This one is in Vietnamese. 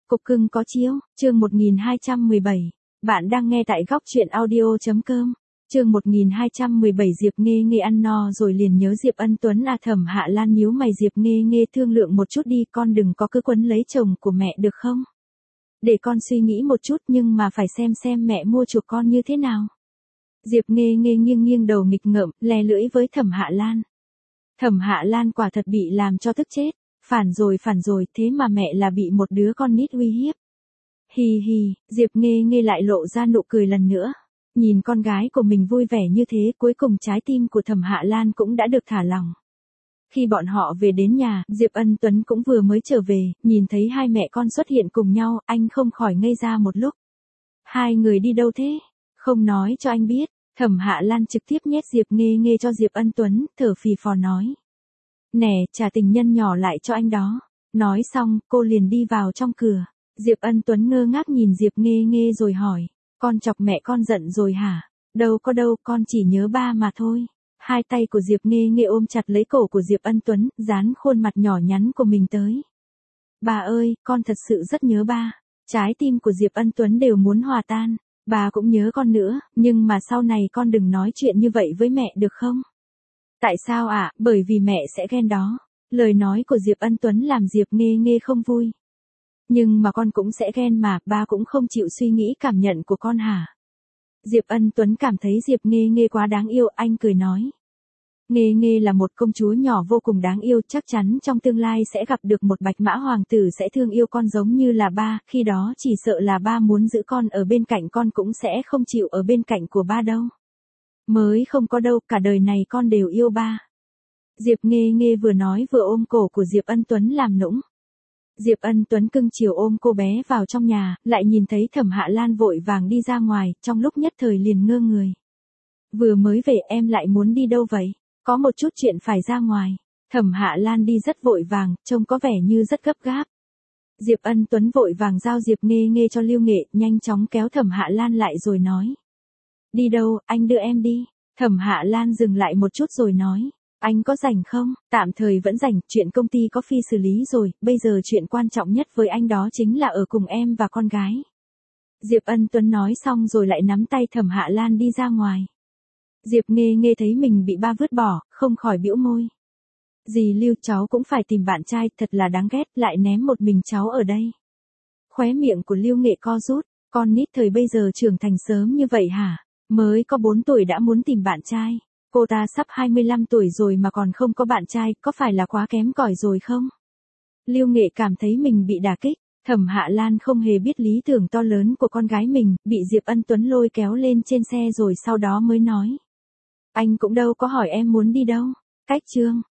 Cục cưng có chiếu, chương 1217. Bạn đang nghe tại góc truyện audio.com. Chương 1217 Diệp Nghê Nghê ăn no rồi liền nhớ Diệp Ân Tuấn à. Thẩm Hạ Lan nhíu mày. Diệp Nghê Nghê thương lượng một chút đi, con đừng có cứ quấn lấy chồng của mẹ được không? Để con suy nghĩ một chút, nhưng mà phải xem mẹ mua chuộc con như thế nào. Diệp Nghê Nghê nghiêng nghiêng đầu nghịch ngợm, le lưỡi với Thẩm Hạ Lan. Thẩm Hạ Lan quả thật bị làm cho tức chết. Phản rồi, thế mà mẹ là bị một đứa con nít uy hiếp. Hì hì, Diệp Nghê Nghê lại lộ ra nụ cười lần nữa. Nhìn con gái của mình vui vẻ như thế, cuối cùng trái tim của Thẩm Hạ Lan cũng đã được thả lỏng. Khi bọn họ về đến nhà, Diệp Ân Tuấn cũng vừa mới trở về, nhìn thấy hai mẹ con xuất hiện cùng nhau, anh không khỏi ngây ra một lúc. Hai người đi đâu thế? Không nói cho anh biết. Thẩm Hạ Lan trực tiếp nhét Diệp Nghê Nghê cho Diệp Ân Tuấn, thở phì phò nói. Nè, trả tình nhân nhỏ lại cho anh đó. Nói xong, cô liền đi vào trong cửa. Diệp Ân Tuấn ngơ ngác nhìn Diệp Nghê Nghê rồi hỏi. Con chọc mẹ con giận rồi hả? Đâu có đâu, con chỉ nhớ ba mà thôi. Hai tay của Diệp Nghê Nghê ôm chặt lấy cổ của Diệp Ân Tuấn, dán khuôn mặt nhỏ nhắn của mình tới. Bà ơi, con thật sự rất nhớ ba. Trái tim của Diệp Ân Tuấn đều muốn hòa tan. Bà cũng nhớ con nữa, nhưng mà sau này con đừng nói chuyện như vậy với mẹ được không? Tại sao ạ? Bởi vì mẹ sẽ ghen đó. Lời nói của Diệp Ân Tuấn làm Diệp Nghê Nghê không vui. Nhưng mà con cũng sẽ ghen mà, ba cũng không chịu suy nghĩ cảm nhận của con hả? Diệp Ân Tuấn cảm thấy Diệp Nghê Nghê quá đáng yêu, anh cười nói. Nghê Nghê là một công chúa nhỏ vô cùng đáng yêu, chắc chắn trong tương lai sẽ gặp được một bạch mã hoàng tử sẽ thương yêu con giống như là ba, khi đó chỉ sợ là ba muốn giữ con ở bên cạnh con cũng sẽ không chịu ở bên cạnh của ba đâu. Mới không có đâu, cả đời này con đều yêu ba. Diệp Nghê Nghê vừa nói vừa ôm cổ của Diệp Ân Tuấn làm nũng. Diệp Ân Tuấn cưng chiều ôm cô bé vào trong nhà, lại nhìn thấy Thẩm Hạ Lan vội vàng đi ra ngoài, trong lúc nhất thời liền ngơ người. Vừa mới về em lại muốn đi đâu vậy? Có một chút chuyện phải ra ngoài. Thẩm Hạ Lan đi rất vội vàng, trông có vẻ như rất gấp gáp. Diệp Ân Tuấn vội vàng giao Diệp Nghê Nghê cho Lưu Nghệ, nhanh chóng kéo Thẩm Hạ Lan lại rồi nói. Đi đâu, anh đưa em đi. Thẩm Hạ Lan dừng lại một chút rồi nói. Anh có rảnh không? Tạm thời vẫn rảnh, chuyện công ty có phi xử lý rồi, bây giờ chuyện quan trọng nhất với anh đó chính là ở cùng em và con gái. Diệp Ân Tuấn nói xong rồi lại nắm tay Thẩm Hạ Lan đi ra ngoài. Diệp Nghê Nghê thấy mình bị ba vứt bỏ, không khỏi bĩu môi. Dì Lưu, cháu cũng phải tìm bạn trai, thật là đáng ghét, lại ném một mình cháu ở đây. Khóe miệng của Lưu Nghệ co rút, con nít thời bây giờ trưởng thành sớm như vậy hả? Mới có 4 tuổi đã muốn tìm bạn trai. Cô ta sắp 25 tuổi rồi mà còn không có bạn trai, có phải là quá kém cỏi rồi không? Lưu Nghệ cảm thấy mình bị đả kích. Thẩm Hạ Lan không hề biết lý tưởng to lớn của con gái mình, bị Diệp Ân Tuấn lôi kéo lên trên xe rồi sau đó mới nói. Anh cũng đâu có hỏi em muốn đi đâu. Cách chương.